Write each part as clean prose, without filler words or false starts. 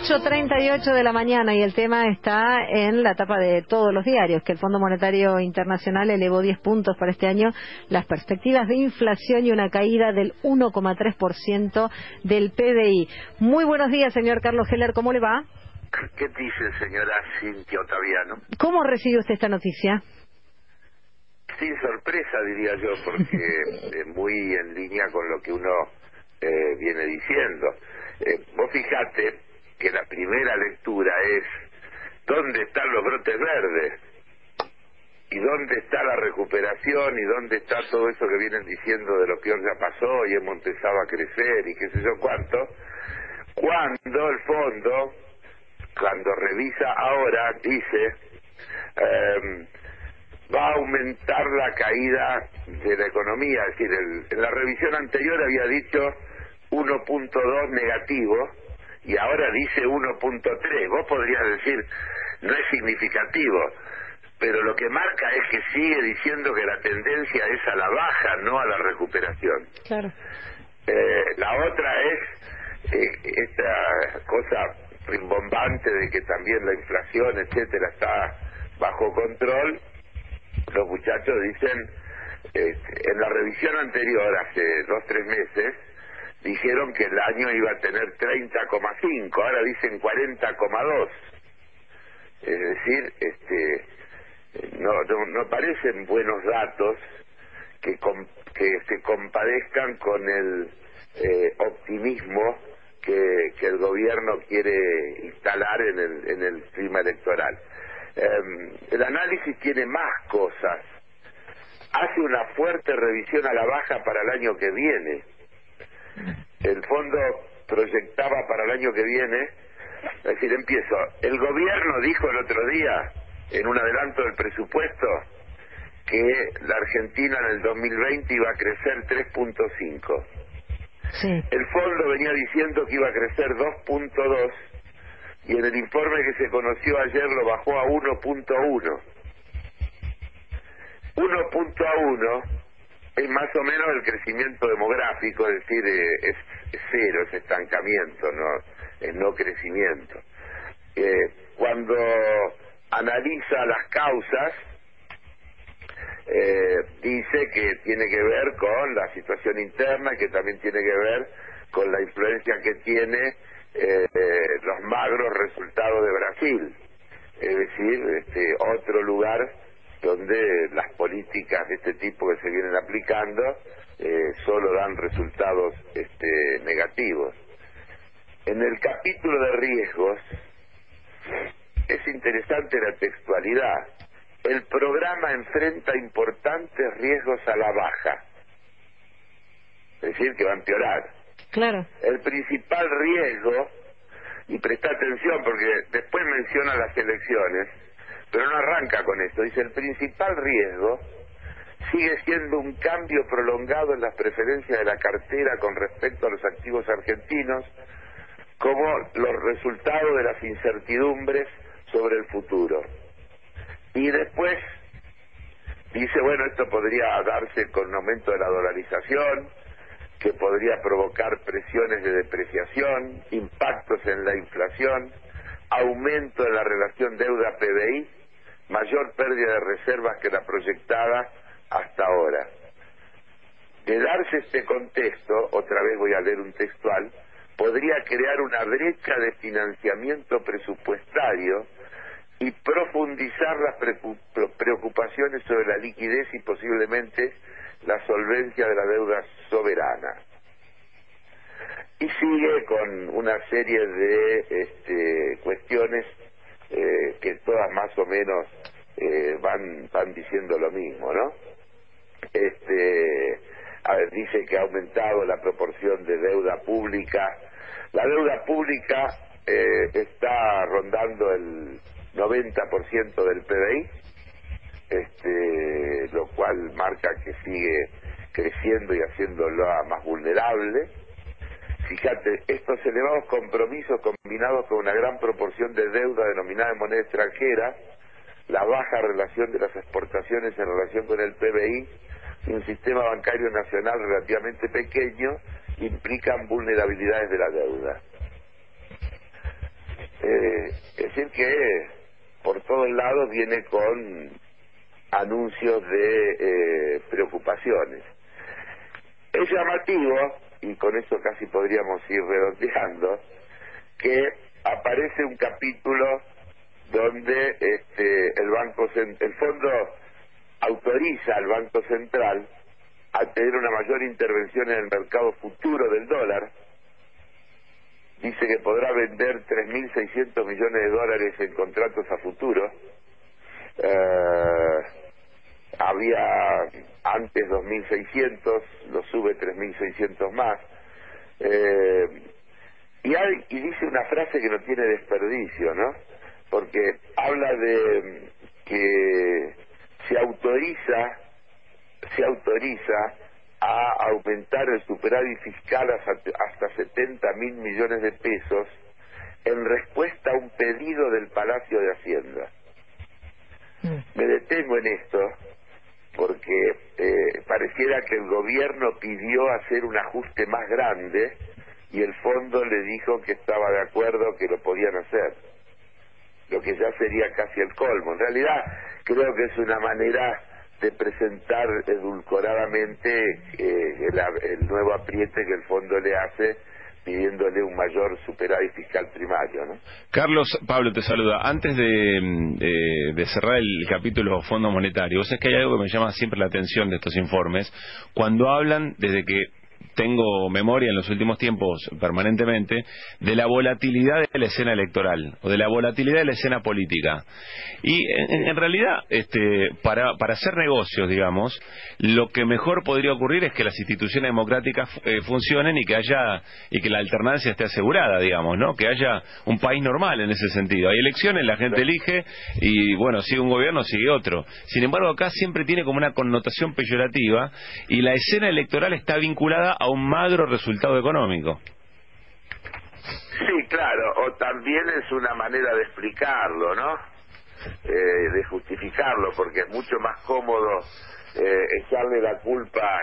8:38 de la mañana y el tema está en la tapa de todos los diarios, que el Fondo Monetario Internacional elevó 10 puntos para este año las perspectivas de inflación y una caída del 1,3% del PBI. Muy buenos días, señor Carlos Heller, ¿cómo le va? ¿Qué dice, señora Cintia Ottaviano? ¿Cómo recibe usted esta noticia? Sin sorpresa, diría yo, porque muy en línea con lo que uno viene diciendo. Vos fijate que la primera lectura es ¿dónde están los brotes verdes? ¿Y dónde está la recuperación? ¿Y dónde está todo eso que vienen diciendo de lo peor ya pasó y hemos empezado a crecer y qué sé yo cuánto? Cuando el fondo, cuando revisa ahora, dice va a aumentar la caída de la economía. Es decir, en la revisión anterior había dicho 1.2 negativo y ahora dice 1.3. Vos podrías decir, no es significativo, pero lo que marca es que sigue diciendo que la tendencia es a la baja, no a la recuperación. Claro. La otra es esta cosa rimbombante de que también la inflación, etcétera, está bajo control. Los muchachos dicen, en la revisión anterior, hace 2-3 meses, dijeron que el año iba a tener 30,5, ahora dicen 40,2. Es decir, no parecen buenos datos que se compadezcan con el optimismo que el gobierno quiere instalar en el clima electoral. El análisis tiene más cosas. Hace una fuerte revisión a la baja para el año que viene. El fondo proyectaba para el año que viene, es decir, empiezo. El gobierno dijo el otro día, en un adelanto del presupuesto, que la Argentina en el 2020 iba a crecer 3.5. Sí. El fondo venía diciendo que iba a crecer 2.2 y en el informe que se conoció ayer lo bajó a 1.1. 1.1 es más o menos el crecimiento demográfico, es decir, es cero, es estancamiento, no es no crecimiento. Cuando analiza las causas, dice que tiene que ver con la situación interna, que también tiene que ver con la influencia que tiene los magros resultados de Brasil, es decir, otro lugar donde las políticas de este tipo que se vienen aplicando solo dan resultados negativos. En el capítulo de riesgos es interesante la textualidad. El programa enfrenta importantes riesgos a la baja, es decir, que va a empeorar. Claro. El principal riesgo, y presta atención porque después menciona las elecciones, pero no arranca con esto, dice el principal riesgo sigue siendo un cambio prolongado en las preferencias de la cartera con respecto a los activos argentinos, como los resultados de las incertidumbres sobre el futuro. Y después dice, bueno, esto podría darse con un aumento de la dolarización, que podría provocar presiones de depreciación, impactos en la inflación, aumento de la relación deuda-PBI, mayor pérdida de reservas que la proyectada hasta ahora. De darse este contexto, otra vez voy a leer un textual, podría crear una brecha de financiamiento presupuestario y profundizar las preocupaciones sobre la liquidez y posiblemente la solvencia de la deuda soberana. Y sigue con una serie de cuestiones que todas más o menos van diciendo lo mismo, ¿no? A ver, dice que ha aumentado la proporción de deuda pública. La deuda pública está rondando el 90% del PBI, lo cual marca que sigue creciendo y haciéndola más vulnerable. Fíjate, estos elevados compromisos combinados con una gran proporción de deuda denominada en moneda extranjera, la baja relación de las exportaciones en relación con el PBI y un sistema bancario nacional relativamente pequeño implican vulnerabilidades de la deuda. Es decir que por todos lados viene con anuncios de preocupaciones. Es llamativo, y con eso casi podríamos ir redondeando, que aparece un capítulo donde el fondo autoriza al Banco Central a tener una mayor intervención en el mercado futuro del dólar. Dice que podrá vender 3.600 millones de dólares en contratos a futuro. Había antes 2.600, lo sube 3.600 más. Y dice una frase que no tiene desperdicio, ¿no? Porque habla de que se autoriza a aumentar el superávit fiscal hasta 70.000 millones de pesos en respuesta a un pedido del Palacio de Hacienda. Me detengo en esto porque pareciera que el gobierno pidió hacer un ajuste más grande y el fondo le dijo que estaba de acuerdo, que lo podían hacer, lo que ya sería casi el colmo. En realidad creo que es una manera de presentar edulcoradamente el nuevo apriete que el fondo le hace, pidiéndole un mayor superávit fiscal primario, ¿no? Carlos, Pablo te saluda. Antes de cerrar el capítulo Fondo Monetario, vos sabés que hay algo que me llama siempre la atención de estos informes, cuando hablan, desde que tengo memoria en los últimos tiempos permanentemente, de la volatilidad de la escena electoral o de la volatilidad de la escena política. Y en realidad, para hacer negocios, digamos, lo que mejor podría ocurrir es que las instituciones democráticas funcionen y que la alternancia esté asegurada, digamos, ¿no? Que haya un país normal en ese sentido. Hay elecciones, la gente elige y, bueno, sigue un gobierno, sigue otro. Sin embargo, acá siempre tiene como una connotación peyorativa y la escena electoral está vinculada a un magro resultado económico. Sí, claro, o también es una manera de explicarlo, ¿no? De justificarlo, porque es mucho más cómodo echarle la culpa.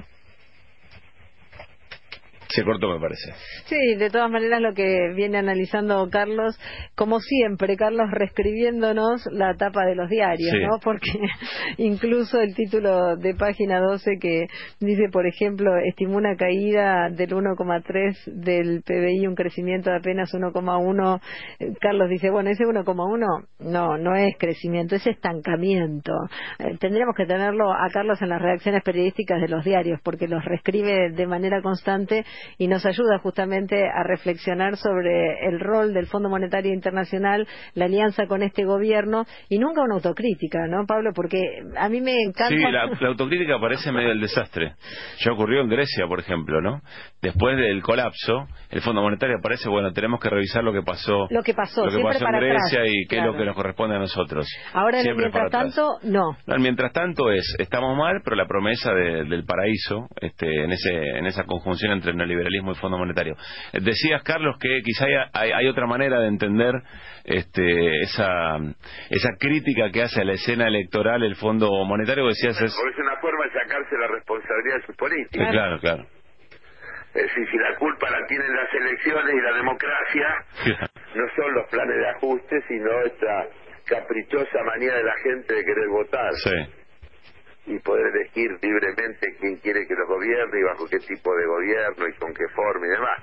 Se cortó, me parece. Sí, de todas maneras lo que viene analizando Carlos, como siempre, Carlos reescribiéndonos la tapa de los diarios, sí, ¿no? Porque incluso el título de página 12 que dice, por ejemplo, estimó una caída del 1,3 del PBI, un crecimiento de apenas 1,1. Carlos dice, bueno, ese 1,1 no es crecimiento, es estancamiento. Tendríamos que tenerlo a Carlos en las redacciones periodísticas de los diarios, porque los reescribe de manera constante y nos ayuda justamente a reflexionar sobre el rol del Fondo Monetario Internacional, la alianza con este gobierno, y nunca una autocrítica, ¿no, Pablo? Porque a mí me encanta... Sí, la autocrítica parece medio del desastre. Ya ocurrió en Grecia, por ejemplo, ¿no? Después del colapso, el Fondo Monetario aparece, bueno, tenemos que revisar lo que pasó en Grecia y qué es lo que nos corresponde a nosotros. Ahora, en el mientras tanto, no. El mientras tanto estamos mal, pero la promesa del paraíso, en esa conjunción entre el neoliberalismo y Fondo Monetario. Decías, Carlos, que quizá hay otra manera de entender esa crítica que hace a la escena electoral el Fondo Monetario. Decías es una forma de sacarse la responsabilidad de sus políticas. Claro, claro. Es decir, si la culpa la tienen las elecciones y la democracia, no son los planes de ajuste, sino esta caprichosa manía de la gente de querer votar. Sí. Y poder elegir libremente quién quiere que los gobierne y bajo qué tipo de gobierno y con qué forma y demás.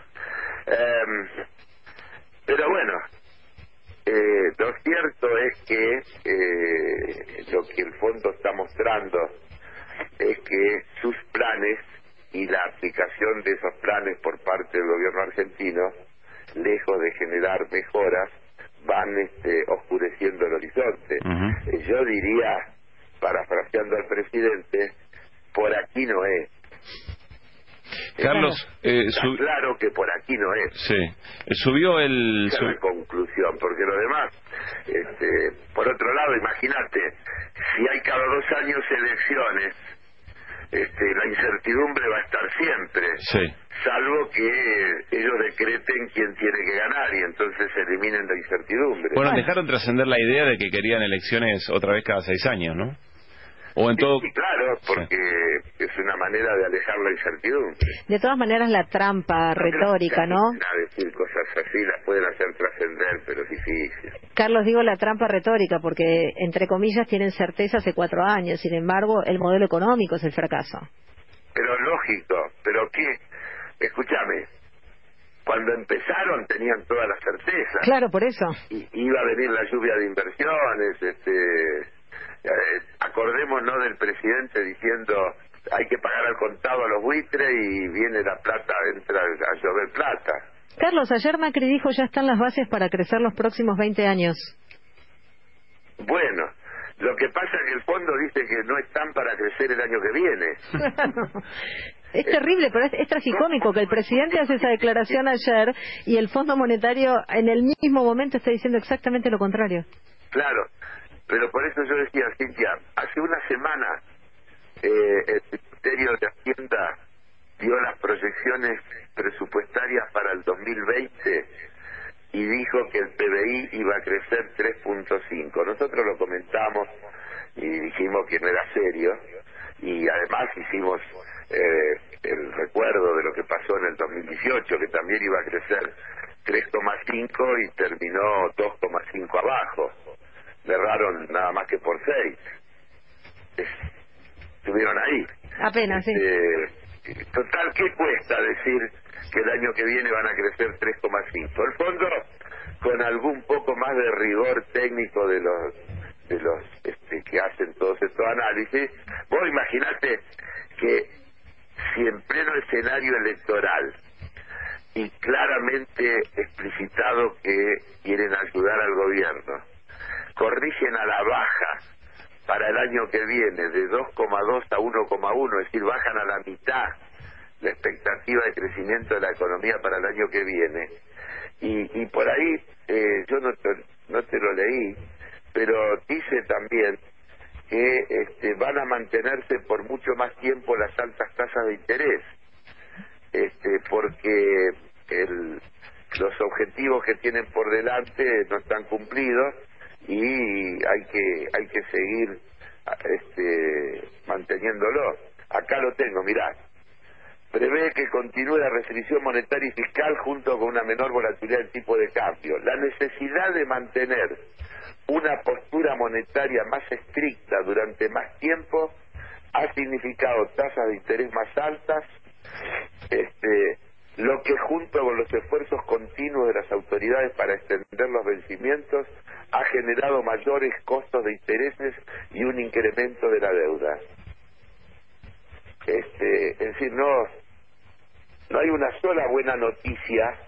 Pero bueno, lo cierto es que lo que el fondo está mostrando es que sus planes y la aplicación de esos planes por parte del gobierno argentino, lejos de generar mejoras, van oscureciendo el horizonte. Yo diría, parafraseando al presidente, por aquí no es. Carlos, está claro que por aquí no es. Sí, subió la conclusión, porque lo demás, por otro lado, imagínate, si hay cada 2 años elecciones, la incertidumbre va a estar siempre, sí, salvo que ellos decreten quién tiene que ganar y entonces eliminen la incertidumbre. Bueno, dejaron trascender la idea de que querían elecciones otra vez cada 6 años, ¿no? O en todo... Sí, claro, porque es una manera de alejar la incertidumbre. De todas maneras, la trampa retórica, ¿no? A decir cosas así las pueden hacer trascender, pero es difícil. Carlos, digo la trampa retórica, porque, entre comillas, tienen certeza hace 4 años. Sin embargo, el modelo económico es el fracaso. Pero lógico, pero ¿qué? Escúchame, cuando empezaron tenían toda la certeza. Claro, por eso. Iba a venir la lluvia de inversiones, acordémonos del presidente diciendo hay que pagar al contado a los buitres y viene la plata, entra a llover plata. Carlos, ayer Macri dijo ya están las bases para crecer los próximos 20 años. Bueno, lo que pasa es que el fondo dice que no están para crecer el año que viene. Es terrible, pero es tragicómico que el presidente hace esa declaración ayer y el Fondo Monetario en el mismo momento está diciendo exactamente lo contrario. Claro, pero por eso yo decía, Cintia, hace una semana el Ministerio de Hacienda dio las proyecciones presupuestarias para el 2020 y dijo que el PBI iba a crecer 3.5. Nosotros lo comentamos y dijimos que no era serio y además hicimos el recuerdo de lo que pasó en el 2018, que también iba a crecer 3,5 y terminó 2,5 abajo. Le erraron nada más que por 6. Estuvieron ahí. Apenas, sí. Total, ¿qué cuesta decir que el año que viene van a crecer 3,5? El fondo, con algún poco más de rigor técnico de los que hacen todos estos análisis, vos imaginate que si en pleno escenario electoral y claramente explicitado que quieren ayudar al gobierno, corrigen a la baja para el año que viene de 2,2 a 1,1, es decir, bajan a la mitad la expectativa de crecimiento de la economía para el año que viene. Y por ahí, yo no te lo leí, pero dice también que van a mantenerse por mucho más tiempo las altas tasas de interés, porque los objetivos que tienen por delante no están cumplidos y hay que seguir manteniéndolo. Acá lo tengo, mirá. Prevé que continúe la restricción monetaria y fiscal junto con una menor volatilidad del tipo de cambio. La necesidad de mantener una postura monetaria más estricta durante más tiempo ha significado tasas de interés más altas, lo que junto con los esfuerzos continuos de las autoridades para extender los vencimientos ha generado mayores costos de intereses y un incremento de la deuda. Es decir, no hay una sola buena noticia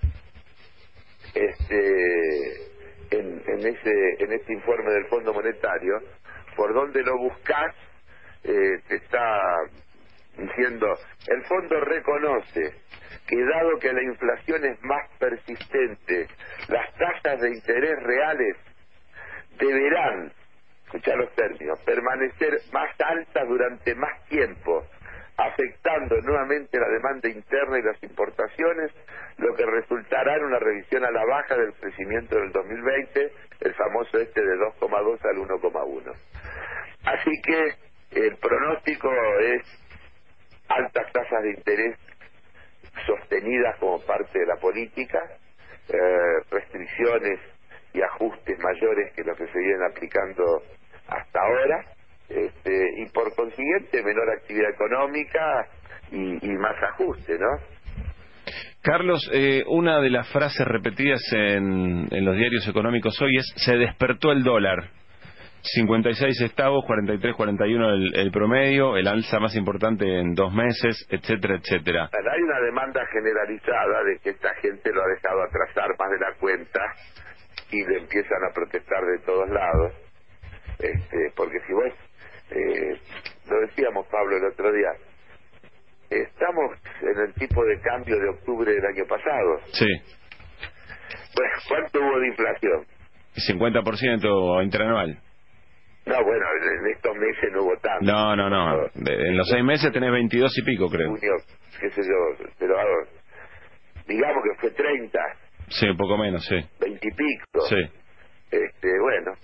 en este informe del Fondo Monetario. Por donde lo buscas te está diciendo, el fondo reconoce que dado que la inflación es más persistente, las tasas de interés reales deberán, escuchá los términos, permanecer más altas durante más tiempo, afectando nuevamente la demanda interna y las importaciones, lo que resultará en una revisión a la baja del crecimiento del 2020, el famoso de 2,2 al 1,1. Así que el pronóstico es altas tasas de interés sostenidas como parte de la política, restricciones y ajustes mayores que los que se vienen aplicando hasta ahora, y por consiguiente menor actividad económica y más ajuste, ¿no? Carlos, una de las frases repetidas en los diarios económicos hoy es: se despertó el dólar. 56 centavos, 43, 41 el promedio, el alza más importante en 2 meses, etcétera, etcétera. Hay una demanda generalizada de que esta gente lo ha dejado atrasar más de la cuenta y le empiezan a protestar de todos lados, porque si vos, lo decíamos Pablo el otro día, estamos en el tipo de cambio de octubre del año pasado. Sí. Pues, ¿cuánto hubo de inflación? 50% interanual. No, bueno, en estos meses no hubo tanto. No. En los 6 meses tenés 22 y pico, creo. Junio, qué sé yo, pero digamos que fue 30. Sí, un poco menos, sí. 20 y pico. Sí. Bueno,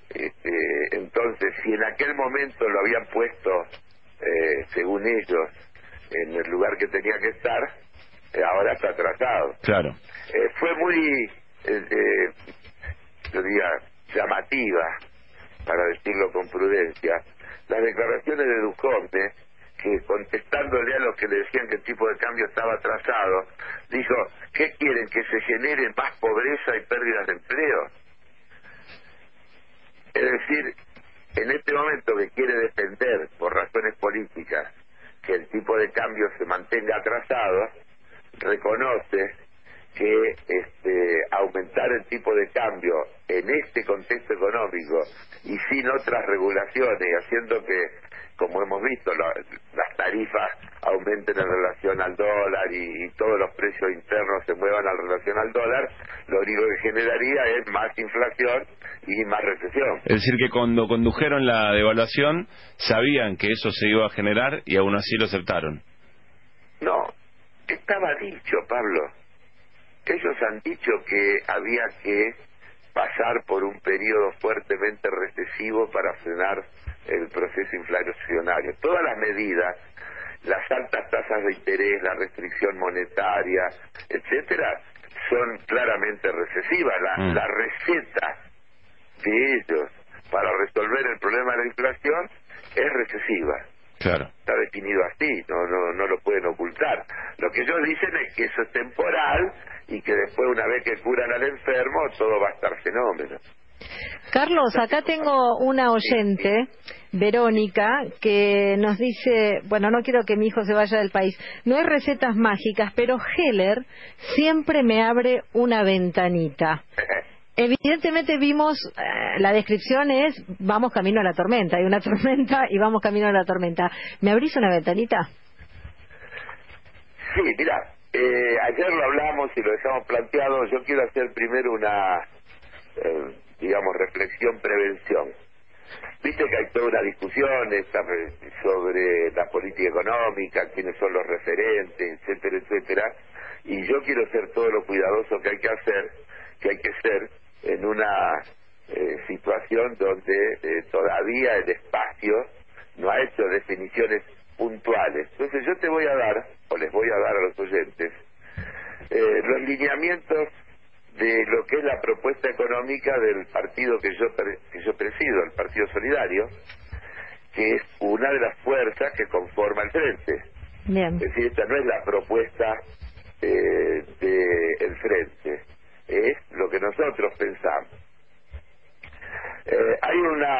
Entonces, si en aquel momento lo habían puesto, según ellos, en el lugar que tenía que estar, ahora está atrasado. Claro. Fue muy, yo diría, llamativa, para decirlo con prudencia, las declaraciones de Ducomne, que contestándole a los que le decían que el tipo de cambio estaba atrasado, dijo, ¿qué quieren? ¿Que se genere más pobreza y pérdidas de empleo? Es decir, en este momento que quiere defender, por razones políticas, que el tipo de cambio se mantenga atrasado, reconoce que aumentar el tipo de cambio en este contexto económico y sin otras regulaciones, y haciendo que, como hemos visto, las tarifas aumenten en relación al dólar y todos los precios internos se muevan en relación al dólar, lo único que generaría es más inflación y más recesión. Es decir, que cuando condujeron la devaluación sabían que eso se iba a generar y aún así lo aceptaron. No, estaba dicho, Pablo. Ellos han dicho que había que pasar por un periodo fuertemente recesivo para frenar el proceso inflacionario. Todas las medidas, las altas tasas de interés, la restricción monetaria, etcétera, son claramente recesivas. La receta de ellos para resolver el problema de la inflación es recesiva. Claro. Está definido así, no lo pueden ocultar. Lo que ellos dicen es que eso es temporal y que después, una vez que curan al enfermo, todo va a estar fenómeno. Carlos, acá tengo una oyente, Verónica, que nos dice, bueno, no quiero que mi hijo se vaya del país, no hay recetas mágicas, pero Heller siempre me abre una ventanita. Evidentemente vimos, la descripción es, vamos camino a la tormenta, hay una tormenta y vamos camino a la tormenta. ¿Me abrís una ventanita? Sí, mira, ayer lo hablamos y lo dejamos planteado. Yo quiero hacer primero una, digamos, reflexión-prevención. Viste que hay toda una discusión sobre la política económica, quiénes son los referentes, etcétera, etcétera, y yo quiero ser todo lo cuidadoso que hay que ser en una situación donde todavía el espacio no ha hecho definiciones puntuales. Entonces yo te voy a dar, o les voy a dar a los oyentes, los lineamientos de lo que es la propuesta económica del partido que yo presido, el Partido Solidario, que es una de las fuerzas que conforma el Frente. Bien. Es decir, esta no es la propuesta del Frente, es lo que nosotros pensamos. Hay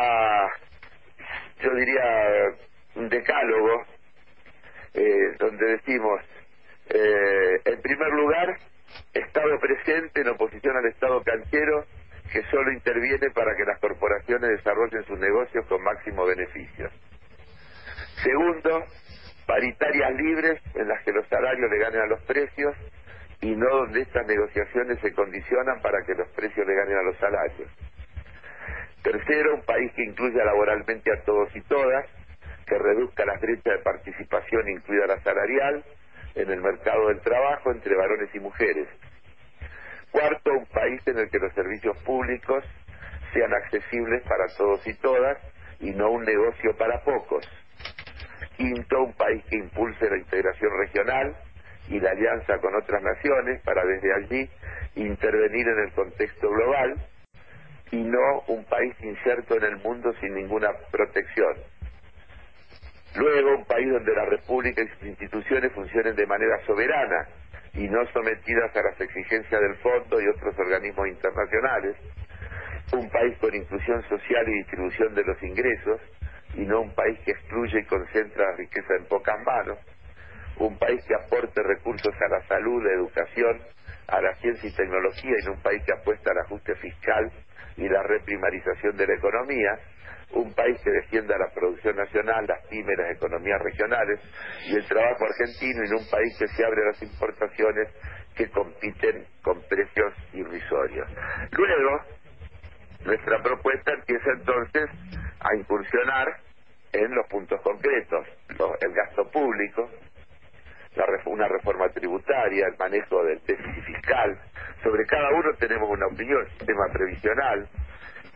yo diría, un decálogo donde decimos, en primer lugar, Estado presente en oposición al Estado canchero que solo interviene para que las corporaciones desarrollen sus negocios con máximo beneficio. Segundo, paritarias libres en las que los salarios le ganen a los precios y no donde estas negociaciones se condicionan para que los precios le ganen a los salarios. Tercero, un país que incluya laboralmente a todos y todas, que reduzca las brechas de participación, incluida la salarial, en el mercado del trabajo entre varones y mujeres. Cuarto, un país en el que los servicios públicos sean accesibles para todos y todas y no un negocio para pocos. Quinto, un país que impulse la integración regional y la alianza con otras naciones para desde allí intervenir en el contexto global y no un país inserto en el mundo sin ninguna protección. Luego, un país donde la República y sus instituciones funcionen de manera soberana y no sometidas a las exigencias del Fondo y otros organismos internacionales. Un país con inclusión social y distribución de los ingresos y no un país que excluye y concentra la riqueza en pocas manos. Un país que aporte recursos a la salud, la educación, a la ciencia y tecnología y no un país que apuesta al ajuste fiscal y la reprimarización de la economía. Un país que defienda la producción nacional, las pymes, las economías regionales y el trabajo argentino, y no un país que se abre a las importaciones que compiten con precios irrisorios. Luego, nuestra propuesta empieza entonces a incursionar en los puntos concretos, el gasto público, una reforma tributaria, el manejo del déficit fiscal. Sobre cada uno tenemos una opinión, sistema previsional,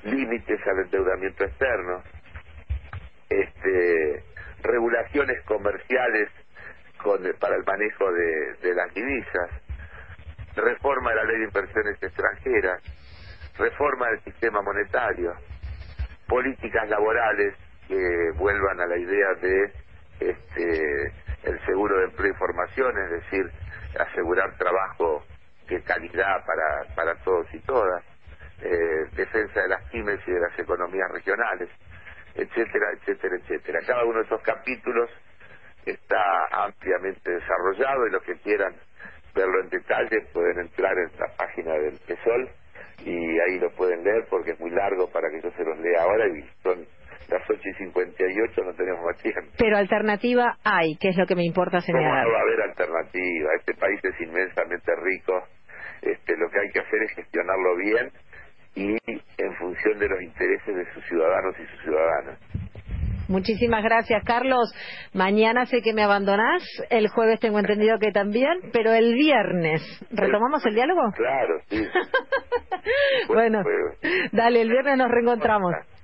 límites al endeudamiento externo, regulaciones comerciales para el manejo de las divisas, reforma de la ley de inversiones extranjeras, reforma del sistema monetario, políticas laborales que vuelvan a la idea de el seguro de empleo y formación, es decir, asegurar trabajo de calidad para todos y todas, defensa de las pymes y de las economías regionales, etcétera, etcétera, etcétera. Cada uno de esos capítulos está ampliamente desarrollado y los que quieran verlo en detalle pueden entrar en la página del TESOL y ahí lo pueden leer porque es muy largo para que yo se los lea ahora y son las 8:58, no tenemos más tiempo. Pero alternativa hay, que es lo que me importa señalar. ¿Cómo no va a haber alternativa? Este país es inmensamente rico, lo que hay que hacer es gestionarlo bien y en función de los intereses de sus ciudadanos y sus ciudadanas. Muchísimas gracias, Carlos. Mañana sé que me abandonás, el jueves tengo entendido que también, pero el viernes, ¿retomamos el diálogo? Claro, sí. Bueno, dale, el viernes nos reencontramos.